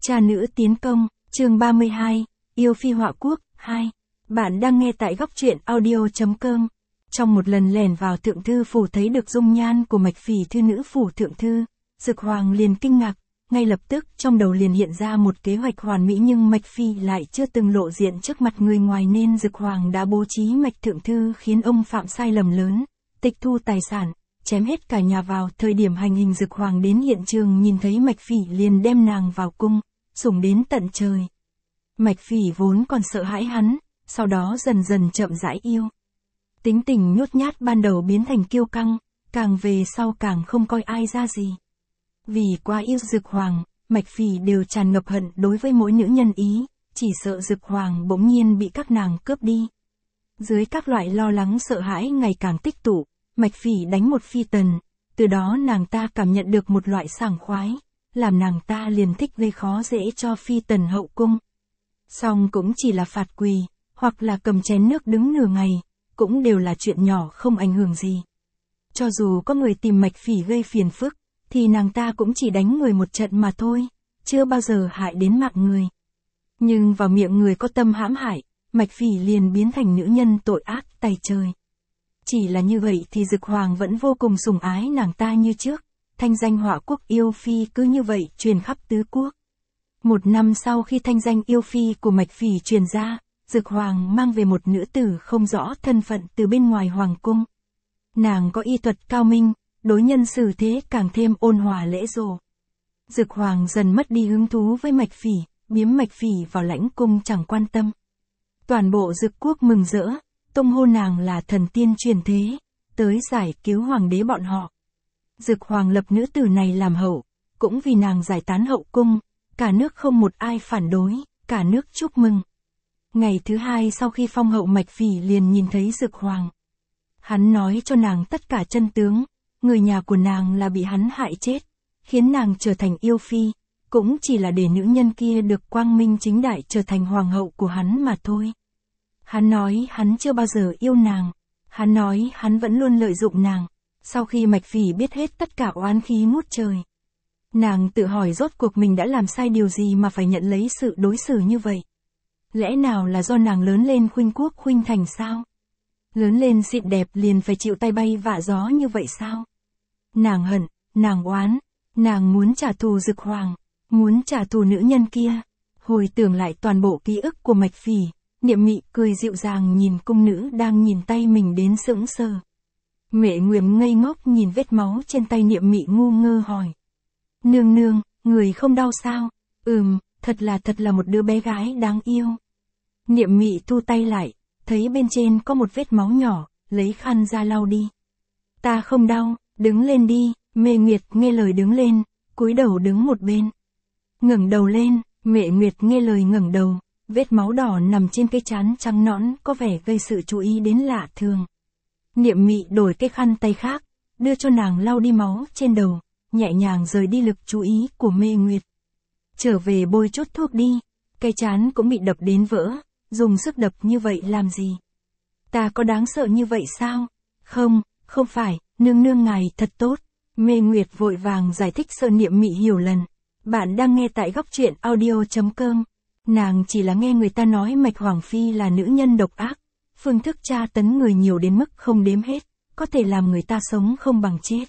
Cha nữ tiến công, chương 32, Yêu Phi họa quốc, 2. Bạn đang nghe tại góc truyện audio.com. Trong một lần lẻn vào thượng thư phủ thấy được dung nhan của Mạch Phỉ thư nữ phủ thượng thư, Dực Hoàng liền kinh ngạc, ngay lập tức trong đầu liền hiện ra một kế hoạch hoàn mỹ, nhưng Mạch Phỉ lại chưa từng lộ diện trước mặt người ngoài nên Dực Hoàng đã bố trí Mạch thượng thư khiến ông phạm sai lầm lớn, tịch thu tài sản, chém hết cả nhà. Vào thời điểm hành hình, Dực Hoàng đến hiện trường nhìn thấy Mạch Phỉ liền đem nàng vào cung, sủng đến tận trời. Mạch Phỉ vốn còn sợ hãi hắn, sau đó dần dần chậm rãi yêu. Tính tình nhút nhát ban đầu biến thành kiêu căng, càng về sau càng không coi ai ra gì. Vì quá yêu Dực Hoàng, Mạch Phỉ đều tràn ngập hận đối với mỗi nữ nhân ý, chỉ sợ Dực Hoàng bỗng nhiên bị các nàng cướp đi. Dưới các loại lo lắng sợ hãi ngày càng tích tụ, Mạch Phỉ đánh một phi tần, từ đó nàng ta cảm nhận được một loại sảng khoái, làm nàng ta liền thích gây khó dễ cho phi tần hậu cung. Song cũng chỉ là phạt quỳ, hoặc là cầm chén nước đứng nửa ngày, cũng đều là chuyện nhỏ không ảnh hưởng gì. Cho dù có người tìm Mạch Phỉ gây phiền phức, thì nàng ta cũng chỉ đánh người một trận mà thôi, chưa bao giờ hại đến mạng người. Nhưng vào miệng người có tâm hãm hại, Mạch Phỉ liền biến thành nữ nhân tội ác tày trời. Chỉ là như vậy thì Dực Hoàng vẫn vô cùng sủng ái nàng ta như trước, thanh danh họa quốc yêu phi cứ như vậy truyền khắp tứ quốc. Một năm sau khi thanh danh yêu phi của Mạch Phỉ truyền ra, Dực Hoàng mang về một nữ tử không rõ thân phận từ bên ngoài hoàng cung. Nàng có y thuật cao minh, đối nhân xử thế càng thêm ôn hòa lễ rồ. Dực Hoàng dần mất đi hứng thú với Mạch Phỉ, biếm Mạch Phỉ vào lãnh cung chẳng quan tâm. Toàn bộ Dực quốc mừng rỡ, tung hô nàng là thần tiên truyền thế, tới giải cứu hoàng đế bọn họ. Dực Hoàng lập nữ tử này làm hậu, cũng vì nàng giải tán hậu cung, cả nước không một ai phản đối, cả nước chúc mừng. Ngày thứ hai sau khi phong hậu, Mạch Phỉ liền nhìn thấy Dực Hoàng. Hắn nói cho nàng tất cả chân tướng, người nhà của nàng là bị hắn hại chết, khiến nàng trở thành yêu phi, cũng chỉ là để nữ nhân kia được quang minh chính đại trở thành hoàng hậu của hắn mà thôi. Hắn nói hắn chưa bao giờ yêu nàng, hắn nói hắn vẫn luôn lợi dụng nàng. Sau khi Mạch Phỉ biết hết tất cả oán khí ngút trời, nàng tự hỏi rốt cuộc mình đã làm sai điều gì mà phải nhận lấy sự đối xử như vậy. Lẽ nào là do nàng lớn lên khuynh quốc khuynh thành sao? Lớn lên xịn đẹp liền phải chịu tay bay vạ gió như vậy sao? Nàng hận, nàng oán, nàng muốn trả thù Dực Hoàng, muốn trả thù nữ nhân kia. Hồi tưởng lại toàn bộ ký ức của Mạch Phỉ, Niệm Mị cười dịu dàng nhìn cung nữ đang nhìn tay mình đến sững sờ. Mẹ Nguyệt ngây ngốc nhìn vết máu trên tay Niệm Mị ngu ngơ hỏi. Nương nương, người không đau sao? Thật là một đứa bé gái đáng yêu. Niệm Mị thu tay lại, thấy bên trên có một vết máu nhỏ, lấy khăn ra lau đi. Ta không đau, đứng lên đi. Mẹ Nguyệt nghe lời đứng lên, cúi đầu đứng một bên. Ngẩng đầu lên, Mẹ Nguyệt nghe lời ngẩng đầu, vết máu đỏ nằm trên cái trán trắng nõn có vẻ gây sự chú ý đến lạ thường. Niệm Mị đổi cái khăn tay khác, đưa cho nàng lau đi máu trên đầu, nhẹ nhàng rời đi lực chú ý của Mẹ Nguyệt. Trở về bôi chút thuốc đi, cái trán cũng bị đập đến vỡ, dùng sức đập như vậy làm gì? Ta có đáng sợ như vậy sao? Không phải, nương nương ngài thật tốt. Mẹ Nguyệt vội vàng giải thích sợ Niệm Mị hiểu lầm. Bạn đang nghe tại góc truyện audio.com. Nàng chỉ là nghe người ta nói Mạch Hoàng Phi là nữ nhân độc ác, phương thức tra tấn người nhiều đến mức không đếm hết, có thể làm người ta sống không bằng chết.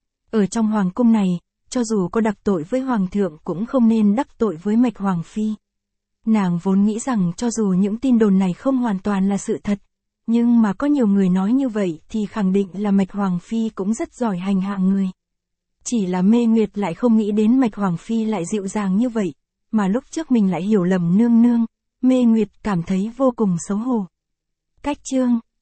Ở trong hoàng cung này, cho dù có đắc tội với hoàng thượng cũng không nên đắc tội với Mạch Hoàng Phi. Nàng vốn nghĩ rằng cho dù những tin đồn này không hoàn toàn là sự thật, nhưng mà có nhiều người nói như vậy thì khẳng định là Mạch Hoàng Phi cũng rất giỏi hành hạ người. Chỉ là Mê Nguyệt lại không nghĩ đến Mạch Hoàng Phi lại dịu dàng như vậy, mà lúc trước mình lại hiểu lầm nương nương. Mê Nguyệt cảm thấy vô cùng xấu hổ. Cách chương